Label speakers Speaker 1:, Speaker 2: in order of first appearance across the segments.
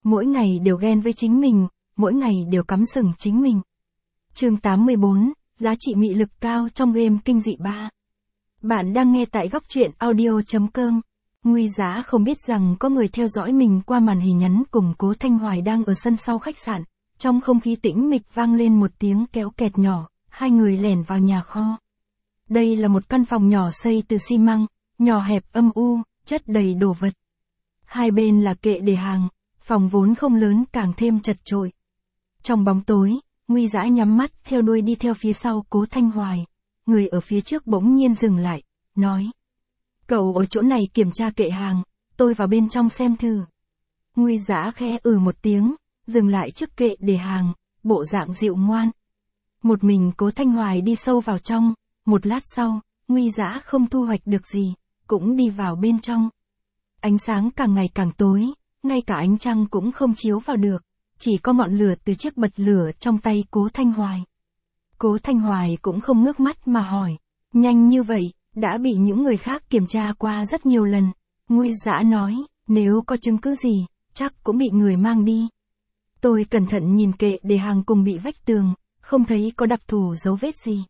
Speaker 1: mỗi ngày đều ghen với chính mình, mỗi ngày đều cắm sừng chính mình. Chương 84, giá trị mị lực cao trong game kinh dị 3. Bạn đang nghe tại góc truyện audio.com. Nguy Giá không biết rằng có người theo dõi mình qua màn hình nhắn cùng Cố Thanh Hoài đang ở sân sau khách sạn. Trong không khí tĩnh mịch vang lên một tiếng kéo kẹt nhỏ, hai người lẻn vào nhà kho. Đây là một căn phòng nhỏ xây từ xi măng, nhỏ hẹp âm u, chất đầy đồ vật. Hai bên là kệ để hàng, phòng vốn không lớn càng thêm chật chội. Trong bóng tối, Nguy Dã nhắm mắt theo đuôi đi theo phía sau Cố Thanh Hoài. Người ở phía trước bỗng nhiên dừng lại, nói. Cậu ở chỗ này kiểm tra kệ hàng, tôi vào bên trong xem thử. Nguy Dã khẽ một tiếng, dừng lại trước kệ để hàng, bộ dạng dịu ngoan. Một mình Cố Thanh Hoài đi sâu vào trong, một lát sau, Nguy Dã không thu hoạch được gì, cũng đi vào bên trong. Ánh sáng càng ngày càng tối, ngay cả ánh trăng cũng không chiếu vào được, chỉ có ngọn lửa từ chiếc bật lửa trong tay Cố Thanh Hoài. Cố Thanh Hoài cũng không ngước mắt mà hỏi, nhanh như vậy, đã bị những người khác kiểm tra qua rất nhiều lần. Nguy Dã nói, nếu có chứng cứ gì, chắc cũng bị người mang đi. Tôi cẩn thận nhìn kệ để hàng cùng bị vách tường, không thấy có đặc thù dấu vết gì.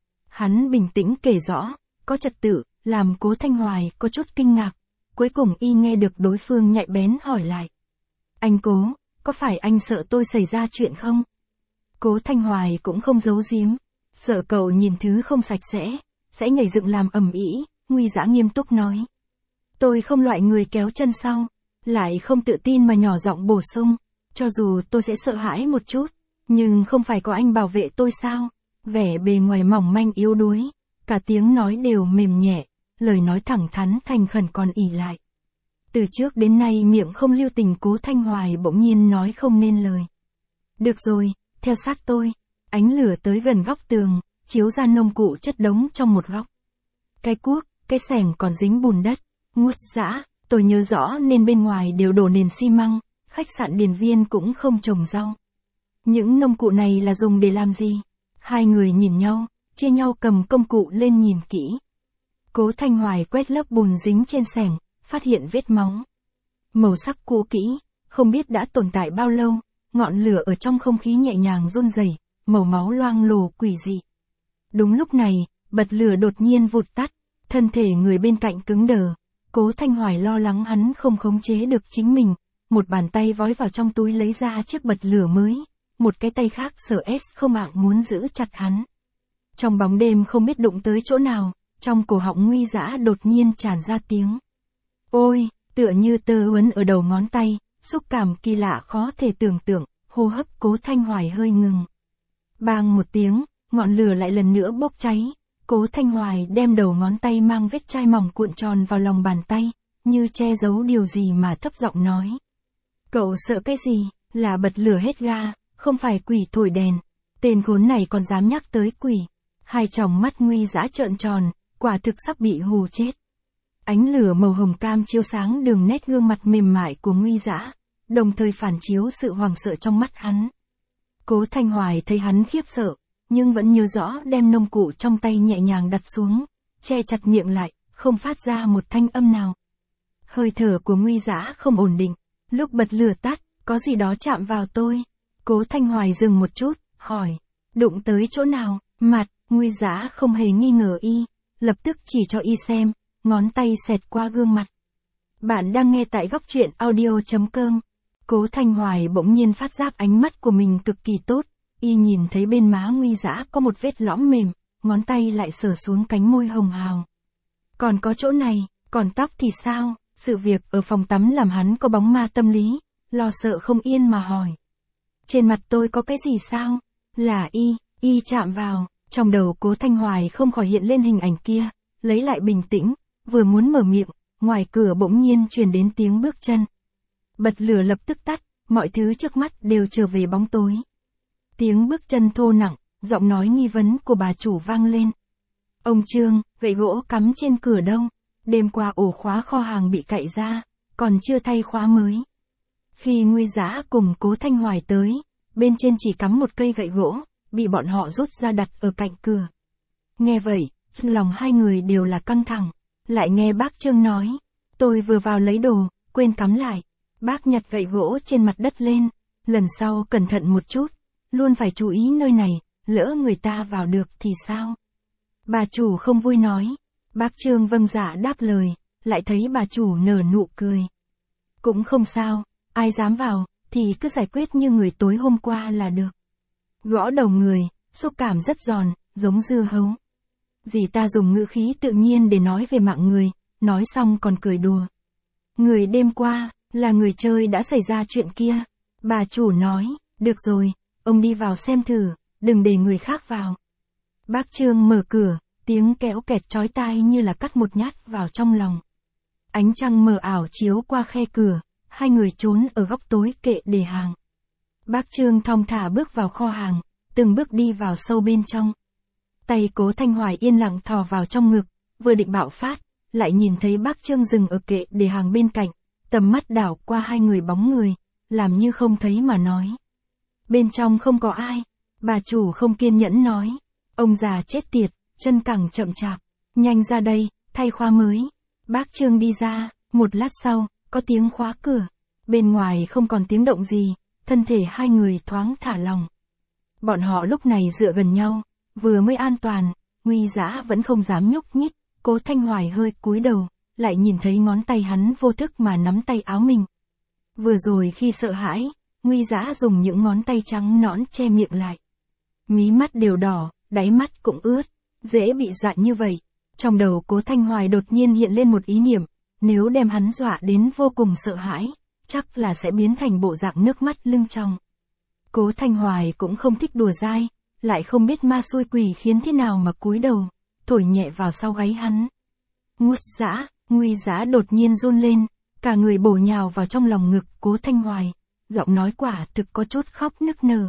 Speaker 1: Hắn bình tĩnh kể rõ, có trật tự, làm Cố Thanh Hoài có chút kinh ngạc. Cuối cùng y nghe được đối phương nhạy bén hỏi lại. Anh Cố, có phải anh sợ tôi xảy ra chuyện không? Cố Thanh Hoài cũng không giấu giếm, sợ cậu nhìn thứ không sạch sẽ nhảy dựng làm ầm ĩ. Nguy Dã nghiêm túc nói. Tôi không loại người kéo chân sau, lại không tự tin mà nhỏ giọng bổ sung, cho dù tôi sẽ sợ hãi một chút, nhưng không phải có anh bảo vệ tôi sao? Vẻ bề ngoài mỏng manh yếu đuối, cả tiếng nói đều mềm nhẹ, lời nói thẳng thắn thành khẩn còn ỷ lại. Từ trước đến nay miệng không lưu tình Cố Thanh Hoài bỗng nhiên nói không nên lời. Được rồi, theo sát tôi. Ánh lửa tới gần góc tường, chiếu ra nông cụ chất đống trong một góc. Cái cuốc, cái xẻng còn dính bùn đất. Nguy Dã, tôi nhớ rõ nên bên ngoài đều đổ nền xi măng, khách sạn Điền Viên cũng không trồng rau. Những nông cụ này là dùng để làm gì? Hai người nhìn nhau, chia nhau cầm công cụ lên nhìn kỹ. Cố Thanh Hoài quét lớp bùn dính trên xẻng, phát hiện vết máu. Màu sắc cũ kỹ, không biết đã tồn tại bao lâu, ngọn lửa ở trong không khí nhẹ nhàng run rẩy, màu máu loang lổ quỷ dị. Đúng lúc này, bật lửa đột nhiên vụt tắt, thân thể người bên cạnh cứng đờ. Cố Thanh Hoài lo lắng hắn không khống chế được chính mình, một bàn tay vói vào trong túi lấy ra chiếc bật lửa mới, một cái tay khác sợ không mạng muốn giữ chặt hắn. Trong bóng đêm không biết đụng tới chỗ nào, trong cổ họng Nguy Dã đột nhiên tràn ra tiếng. Ôi, tựa như tơ uốn ở đầu ngón tay, xúc cảm kỳ lạ khó thể tưởng tượng, hô hấp Cố Thanh Hoài hơi ngừng. Bang một tiếng, ngọn lửa lại lần nữa bốc cháy. Cố Thanh Hoài đem đầu ngón tay mang vết chai mỏng cuộn tròn vào lòng bàn tay, như che giấu điều gì mà thấp giọng nói. Cậu sợ cái gì? Là bật lửa hết ga, không phải quỷ thổi đèn. Tên khốn này còn dám nhắc tới quỷ. Hai tròng mắt Nguy Dã trợn tròn, quả thực sắp bị hù chết. Ánh lửa màu hồng cam chiếu sáng đường nét gương mặt mềm mại của Nguy Dã, đồng thời phản chiếu sự hoảng sợ trong mắt hắn. Cố Thanh Hoài thấy hắn khiếp sợ, nhưng vẫn nhớ rõ đem nông cụ trong tay nhẹ nhàng đặt xuống, che chặt miệng lại, không phát ra một thanh âm nào. Hơi thở của Nguy Dã không ổn định, lúc bật lửa tắt, có gì đó chạm vào tôi. Cố Thanh Hoài dừng một chút, hỏi, đụng tới chỗ nào? Mặt. Nguy Dã không hề nghi ngờ y, lập tức chỉ cho y xem, ngón tay xẹt qua gương mặt. Bạn đang nghe tại góc truyện audio.com. Cố Thanh Hoài bỗng nhiên phát giác ánh mắt của mình cực kỳ tốt, y nhìn thấy bên má Nguy Dã có một vết lõm mềm, ngón tay lại sờ xuống cánh môi hồng hào. Còn có chỗ này, còn tóc thì sao? Sự việc ở phòng tắm làm hắn có bóng ma tâm lý, lo sợ không yên mà hỏi. Trên mặt tôi có cái gì sao? Là y chạm vào. Trong đầu Cố Thanh Hoài không khỏi hiện lên hình ảnh kia, lấy lại bình tĩnh, vừa muốn mở miệng, ngoài cửa bỗng nhiên truyền đến tiếng bước chân. Bật lửa lập tức tắt, mọi thứ trước mắt đều trở về bóng tối. Tiếng bước chân thô nặng, giọng nói nghi vấn của bà chủ vang lên. Ông Trương, gậy gỗ cắm trên cửa đâu? Đêm qua ổ khóa kho hàng bị cạy ra, còn chưa thay khóa mới. Khi Nguy Dã cùng Cố Thanh Hoài tới, bên trên chỉ cắm một cây gậy gỗ, bị bọn họ rút ra đặt ở cạnh cửa. Nghe vậy, trong lòng hai người đều là căng thẳng, lại nghe bác Trương nói, tôi vừa vào lấy đồ, quên cắm lại. Bác nhặt gậy gỗ trên mặt đất lên, lần sau cẩn thận một chút, luôn phải chú ý nơi này, lỡ người ta vào được thì sao? Bà chủ không vui nói. Bác Trương vâng dạ đáp lời, lại thấy bà chủ nở nụ cười. Cũng không sao, ai dám vào, thì cứ giải quyết như người tối hôm qua là được. Gõ đầu người, xúc cảm rất giòn, giống dưa hấu. Dì ta dùng ngữ khí tự nhiên để nói về mạng người, nói xong còn cười đùa. Người đêm qua, là người chơi đã xảy ra chuyện kia. Bà chủ nói, được rồi, ông đi vào xem thử, đừng để người khác vào. Bác Trương mở cửa, tiếng kéo kẹt chói tai như là cắt một nhát vào trong lòng. Ánh trăng mờ ảo chiếu qua khe cửa, hai người trốn ở góc tối kệ để hàng. Bác Trương thong thả bước vào kho hàng, từng bước đi vào sâu bên trong. Tay Cố Thanh Hoài yên lặng thò vào trong ngực, vừa định bạo phát, lại nhìn thấy bác Trương dừng ở kệ để hàng bên cạnh, tầm mắt đảo qua hai người bóng người, làm như không thấy mà nói. Bên trong không có ai, bà chủ không kiên nhẫn nói. Ông già chết tiệt, chân cẳng chậm chạp, nhanh ra đây, thay khóa mới. Bác Trương đi ra, một lát sau, có tiếng khóa cửa. Bên ngoài không còn tiếng động gì, thân thể hai người thoáng thả lỏng. Bọn họ lúc này dựa gần nhau, vừa mới an toàn, Nguy Dã vẫn không dám nhúc nhích, Cố Thanh Hoài hơi cúi đầu, lại nhìn thấy ngón tay hắn vô thức mà nắm tay áo mình. Vừa rồi khi sợ hãi, Nguy Dã dùng những ngón tay trắng nõn che miệng lại. Mí mắt đều đỏ, đáy mắt cũng ướt, dễ bị dọa như vậy. Trong đầu Cố Thanh Hoài đột nhiên hiện lên một ý niệm, nếu đem hắn dọa đến vô cùng sợ hãi, chắc là sẽ biến thành bộ dạng nước mắt lưng tròng. Cố Thanh Hoài cũng không thích đùa dai, lại không biết ma xui quỷ khiến thế nào mà cúi đầu, thổi nhẹ vào sau gáy hắn. Nguy Dã đột nhiên run lên, cả người bổ nhào vào trong lòng ngực Cố Thanh Hoài, giọng nói quả thực có chút khóc nức nở.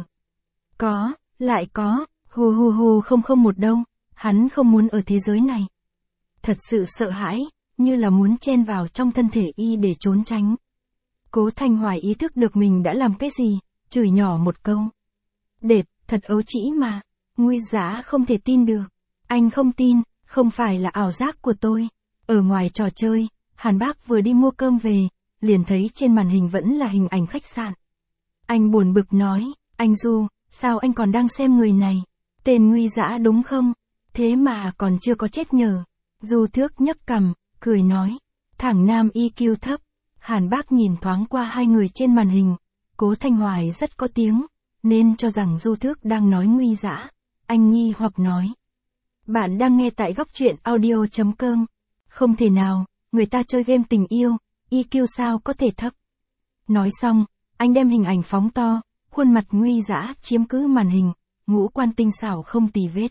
Speaker 1: Lại có, hù không một đâu, hắn không muốn ở thế giới này. Thật sự sợ hãi, như là muốn chen vào trong thân thể y để trốn tránh. Cố Thanh Hoài ý thức được mình đã làm cái gì, chửi nhỏ một câu. Đệt, thật ấu trĩ mà. Nguy Dã không thể tin được. Anh không tin, không phải là ảo giác của tôi. Ở ngoài trò chơi, Hàn Bác vừa đi mua cơm về, liền thấy trên màn hình vẫn là hình ảnh khách sạn. Anh buồn bực nói, anh Du, sao anh còn đang xem người này? Tên Nguy Dã đúng không? Thế mà còn chưa có chết nhờ. Du Thước nhấc cằm, cười nói, thằng nam EQ thấp. Hàn Bác nhìn thoáng qua hai người trên màn hình, Cố Thanh Hoài rất có tiếng, nên cho rằng Du Thước đang nói Nguy Dã. Anh nghi hoặc nói, bạn đang nghe tại góc truyện audio.com. Không thể nào, người ta chơi game tình yêu, EQ sao có thể thấp. Nói xong, anh đem hình ảnh phóng to, khuôn mặt Nguy Dã chiếm cứ màn hình, ngũ quan tinh xảo không tì vết.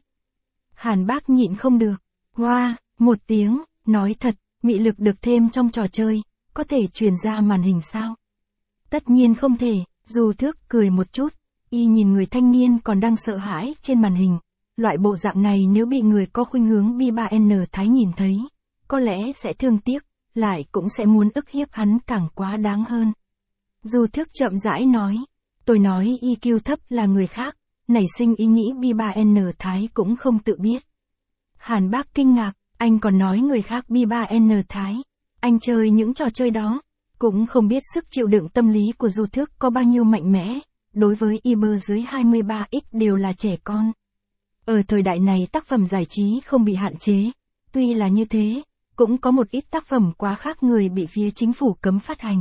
Speaker 1: Hàn Bác nhịn không được, hoa, một tiếng, nói thật, mị lực được thêm trong trò chơi, có thể truyền ra màn hình sao? Tất nhiên không thể. Du Thước cười một chút, y nhìn người thanh niên còn đang sợ hãi trên màn hình. Loại bộ dạng này nếu bị người có khuynh hướng bi-3N Thái nhìn thấy, có lẽ sẽ thương tiếc, lại cũng sẽ muốn ức hiếp hắn càng quá đáng hơn. Du Thước chậm rãi nói, tôi nói EQ thấp là người khác, nảy sinh ý nghĩ bi-3N Thái cũng không tự biết. Hàn Bác kinh ngạc, anh còn nói người khác bi-3N Thái, anh chơi những trò chơi đó, cũng không biết sức chịu đựng tâm lý của Du Thước có bao nhiêu mạnh mẽ, đối với IB dưới 23X đều là trẻ con. Ở thời đại này tác phẩm giải trí không bị hạn chế, tuy là như thế, cũng có một ít tác phẩm quá khác người bị phía chính phủ cấm phát hành.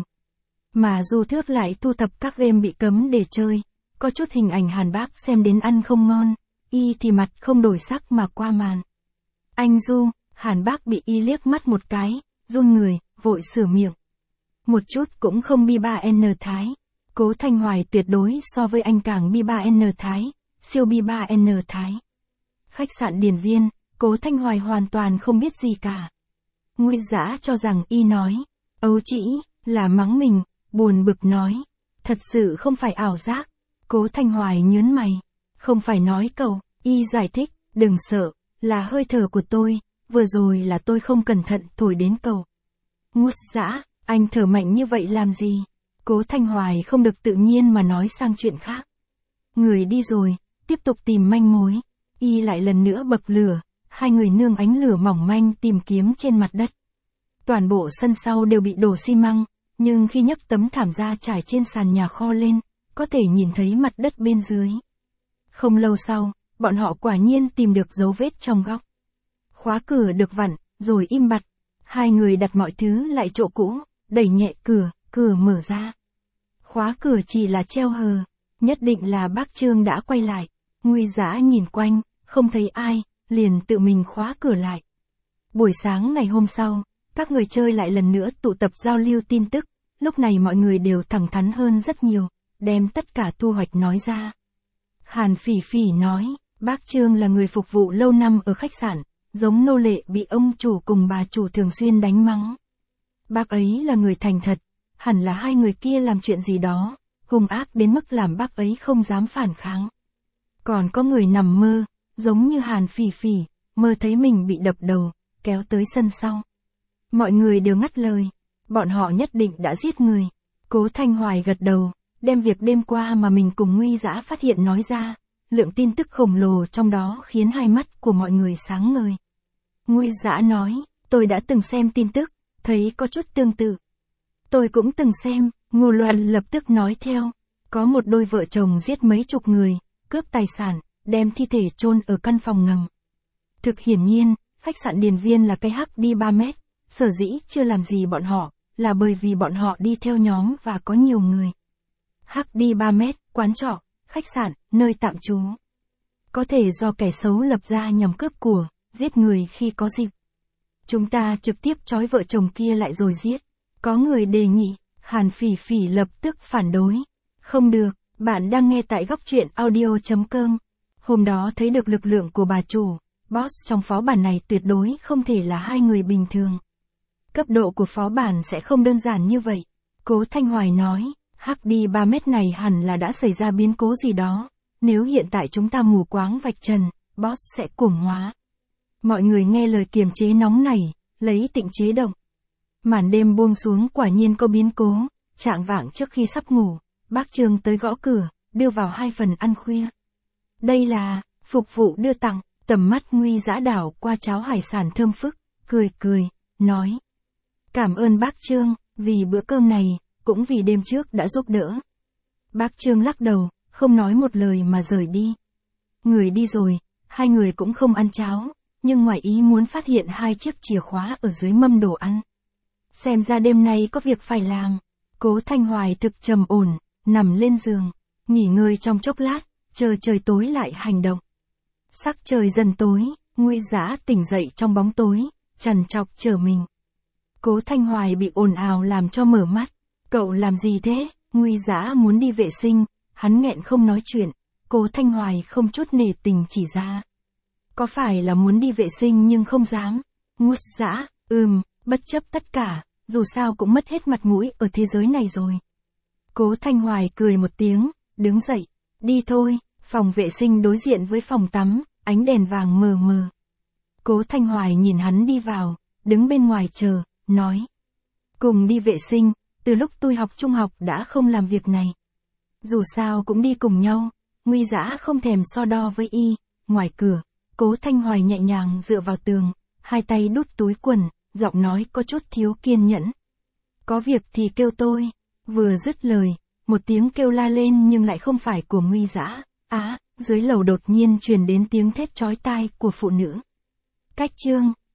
Speaker 1: Mà Du Thước lại thu thập các game bị cấm để chơi, có chút hình ảnh Hàn Bác xem đến ăn không ngon, y thì mặt không đổi sắc mà qua màn. Anh Du, Hàn Bác bị y liếc mắt một cái, run người, vội sửa miệng. Một chút cũng không bi-3N Thái. Cố Thanh Hoài tuyệt đối so với anh càng bi-3N Thái, siêu bi-3N Thái. Khách sạn Điền Viên, Cố Thanh Hoài hoàn toàn không biết gì cả. Nguy Dã cho rằng y nói, ấu trĩ, là mắng mình, buồn bực nói. Thật sự không phải ảo giác. Cố Thanh Hoài nhớn mày, không phải nói cậu, y giải thích, đừng sợ, là hơi thở của tôi, vừa rồi là tôi không cẩn thận thổi đến cậu. Nguy Dã, anh thở mạnh như vậy làm gì? Cố Thanh Hoài không được tự nhiên mà nói sang chuyện khác. Người đi rồi, tiếp tục tìm manh mối. Y lại lần nữa bậc lửa, hai người nương ánh lửa mỏng manh tìm kiếm trên mặt đất. Toàn bộ sân sau đều bị đổ xi măng, nhưng khi nhấc tấm thảm ra trải trên sàn nhà kho lên, có thể nhìn thấy mặt đất bên dưới. Không lâu sau, bọn họ quả nhiên tìm được dấu vết trong góc. Khóa cửa được vặn, rồi im bặt. Hai người đặt mọi thứ lại chỗ cũ, đẩy nhẹ cửa, cửa mở ra. Khóa cửa chỉ là treo hờ, nhất định là bác Trương đã quay lại. Nguy Dã nhìn quanh, không thấy ai, liền tự mình khóa cửa lại. Buổi sáng ngày hôm sau, các người chơi lại lần nữa tụ tập giao lưu tin tức, lúc này mọi người đều thẳng thắn hơn rất nhiều, đem tất cả thu hoạch nói ra. Hàn Phỉ Phỉ nói, bác Trương là người phục vụ lâu năm ở khách sạn, giống nô lệ bị ông chủ cùng bà chủ thường xuyên đánh mắng. Bác ấy là người thành thật, hẳn là hai người kia làm chuyện gì đó, hung ác đến mức làm bác ấy không dám phản kháng. Còn có người nằm mơ, giống như Hàn Phỉ Phỉ, mơ thấy mình bị đập đầu, kéo tới sân sau. Mọi người đều ngắt lời, bọn họ nhất định đã giết người. Cố Thanh Hoài gật đầu, đem việc đêm qua mà mình cùng Nguy Dã phát hiện nói ra, lượng tin tức khổng lồ trong đó khiến hai mắt của mọi người sáng ngời. Nguy Dã nói, tôi đã từng xem tin tức, thấy có chút tương tự. Tôi cũng từng xem, Ngô Loan lập tức nói theo, có một đôi vợ chồng giết mấy chục người, cướp tài sản, đem thi thể chôn ở căn phòng ngầm. Thực hiển nhiên, khách sạn Điền Viên là cái hắc đi 3 mét, sở dĩ chưa làm gì bọn họ, là bởi vì bọn họ đi theo nhóm và có nhiều người. Hắc đi 3 mét, quán trọ, khách sạn, nơi tạm trú. Có thể do kẻ xấu lập ra nhằm cướp của, giết người khi có dịp. Chúng ta trực tiếp trói vợ chồng kia lại rồi giết. Có người đề nghị, Hàn Phỉ Phỉ lập tức phản đối. Không được, bạn đang nghe tại góc truyện audio.com. Hôm đó thấy được lực lượng của bà chủ, boss trong phó bản này tuyệt đối không thể là hai người bình thường. Cấp độ của phó bản sẽ không đơn giản như vậy. Cố Thanh Hoài nói, hắc đi 3 mét này hẳn là đã xảy ra biến cố gì đó. Nếu hiện tại chúng ta mù quáng vạch trần, boss sẽ cuồng hóa. Mọi người nghe lời kiềm chế nóng nảy, lấy tịnh chế động. Màn đêm buông xuống quả nhiên có biến cố, chạng vạng trước khi sắp ngủ, bác Trương tới gõ cửa, đưa vào 2 phần ăn khuya. Đây là, phục vụ đưa tặng, tầm mắt Nguy Dã đảo qua cháo hải sản thơm phức, cười, nói. Cảm ơn bác Trương, vì bữa cơm này, cũng vì đêm trước đã giúp đỡ. Bác Trương lắc đầu, không nói một lời mà rời đi. Người đi rồi, hai người cũng không ăn cháo, nhưng ngoài ý muốn phát hiện 2 chiếc chìa khóa ở dưới mâm đồ ăn. Xem ra đêm nay có việc phải làm. Cố Thanh Hoài thực trầm ổn, nằm lên giường, nghỉ ngơi trong chốc lát, chờ trời tối lại hành động. Sắc trời dần tối, Nguy Dã tỉnh dậy trong bóng tối, trằn trọc chờ mình. Cố Thanh Hoài bị ồn ào làm cho mở mắt. Cậu làm gì thế? Nguy Dã muốn đi vệ sinh, hắn nghẹn không nói chuyện. Cố Thanh Hoài không chút nể tình chỉ ra. Có phải là muốn đi vệ sinh nhưng không dám? Nguy Dã, bất chấp tất cả, dù sao cũng mất hết mặt mũi ở thế giới này rồi. Cố Thanh Hoài cười một tiếng, đứng dậy. Đi thôi, phòng vệ sinh đối diện với phòng tắm, ánh đèn vàng mờ mờ. Cố Thanh Hoài nhìn hắn đi vào, đứng bên ngoài chờ, nói. Cùng đi vệ sinh, từ lúc tôi học trung học đã không làm việc này. Dù sao cũng đi cùng nhau, Nguy Dã không thèm so đo với y. Ngoài cửa, Cố Thanh Hoài nhẹ nhàng dựa vào tường, hai tay đút túi quần, giọng nói có chút thiếu kiên nhẫn. Có việc thì kêu tôi. Vừa dứt lời, một tiếng kêu la lên nhưng lại không phải của Nguy Dã. Dưới lầu đột nhiên truyền đến tiếng thét chói tai của phụ nữ. Cách Trương,